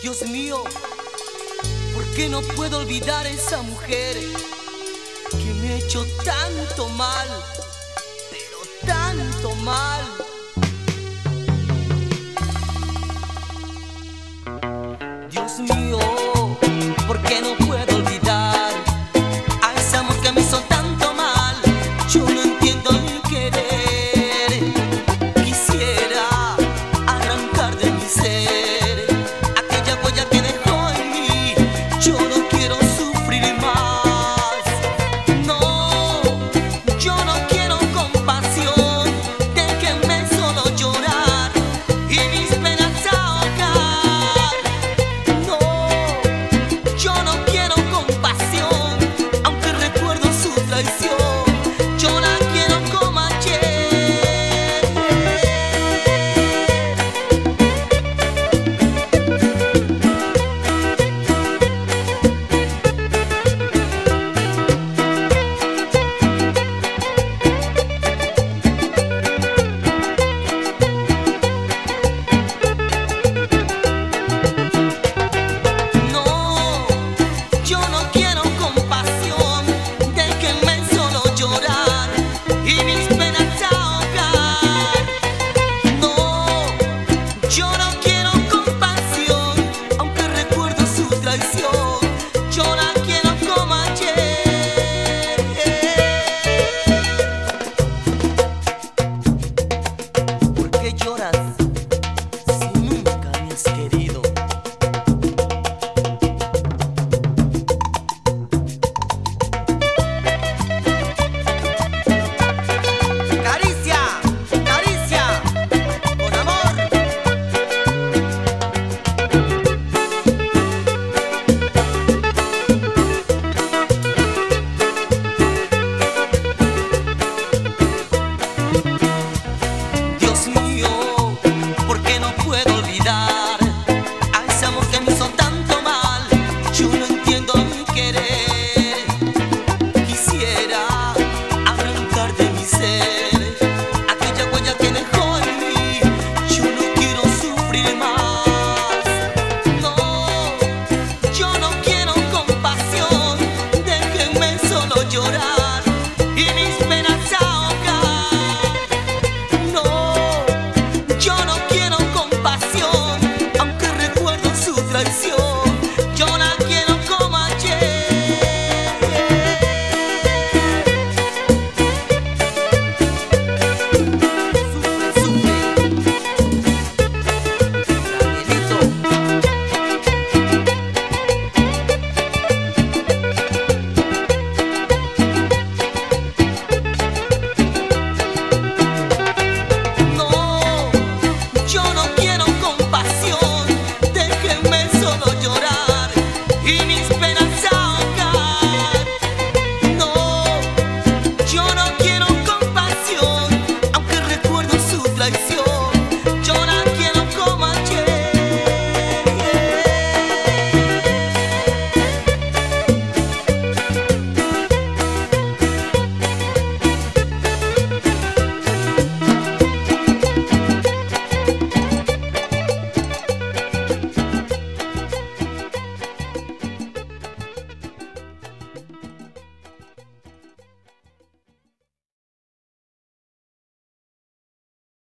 Dios mío, ¿por qué no puedo olvidar a esa mujer que me ha hecho tanto mal, pero tanto mal? Dios mío, ¿por qué no puedo olvidar a ese amor que me hizo tanto mal? Yo no entiendo mi querer. Quisiera arrancar de mi ser aquella huella que dejó en mí. Yo no quiero sufrir más. No, yo no quiero compasión. Déjenme solo llorar y mis penas ahogar. No, yo no quiero compasión, aunque recuerdo su traición. Yo la quiero como ayer. No, yo no quiero compasión. Déjenme solo llorar y mis penas ahogar. No, yo no quiero compasión, aunque recuerdo su traición. Yo la quiero como ayer. ¿Por qué lloras si nunca me has querido? Caricia, caricia, con amor. Dios mío, ¿por qué no puedo olvidar a ese amor que me hizo tanto mal? Yo no entiendo mi querer. Quisiera arrancar de mi ser aquella huella que dejó en mí. Yo no quiero sufrir más. No, yo no quiero compasión. Déjenme solo llorar y mis penas ahogar. No, yo no quiero compasión, aunque recuerdo su traición. Yo la quiero como ayer. Sufre, sufre, Danielito. No, yo no quiero compasión. Déjenme solo llorar y mis penas ahogar. No, yo no quiero compasión, aunque recuerdo su traición. Yo la quiero como ayer.